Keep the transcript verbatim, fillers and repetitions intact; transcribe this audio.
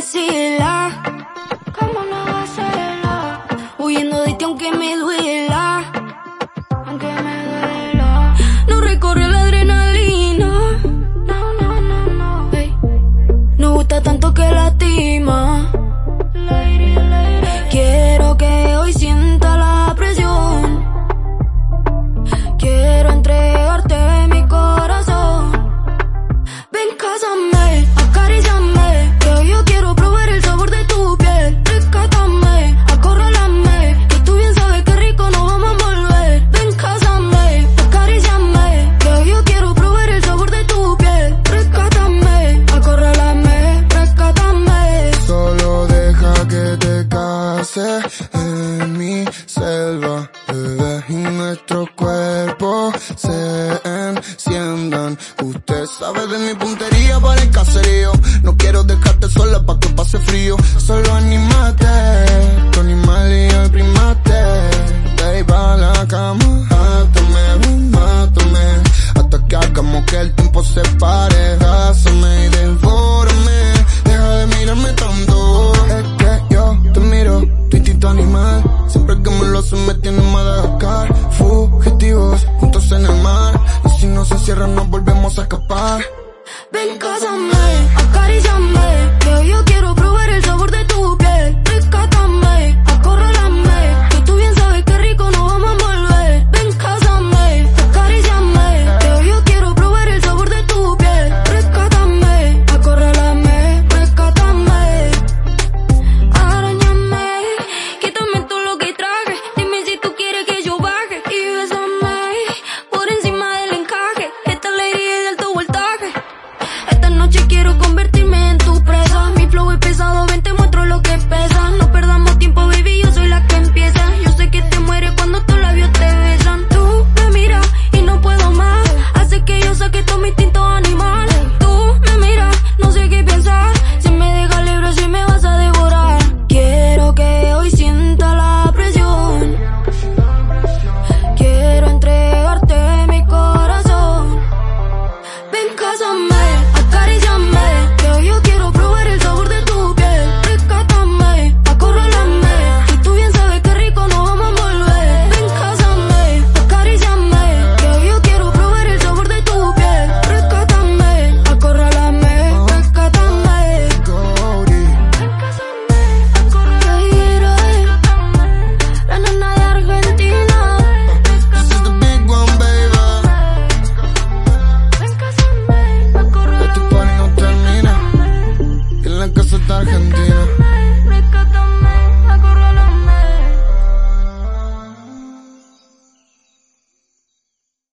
vacila, cómo no hacerla, huyendo de ti aunque me duela, aunque me duela. No recorre la adrenalina, no, no, no, no, hey. No gusta tanto que lastima. Lady, lady. Quiero que hoy sienta la presión, quiero entregarte mi corazón. Ven, cásame, acaríciame, que yo quiero probar el sabor de tu piel. Rescátame, acorrálame, que tú bien sabes que rico nos vamos a envolver. Ven, cásame, acaríciame, que yo quiero probar el sabor de tu piel. Rescátame, acorrálame, rescátame. Solo deja que te case en mi selva, bebé, y nuestros cuerpos se enciendan. Usted sabe de mi puntería para el caserío. No quiero dejarte sola pa' que pase frío. Solo anímate, tu animal y el primate. De ahí pa' la cama, mátame, mátame, hasta que hagamos que el tiempo se pare. Rázame y devórame, deja de mirarme tanto. Es que yo te miro, tu instinto animal. Siempre que me lo hacen me tiene en Madagascar. Fugitivos, juntos en el mar, y si no se cierran nos volvemos a escapar. Ven, cásame, acaríciame,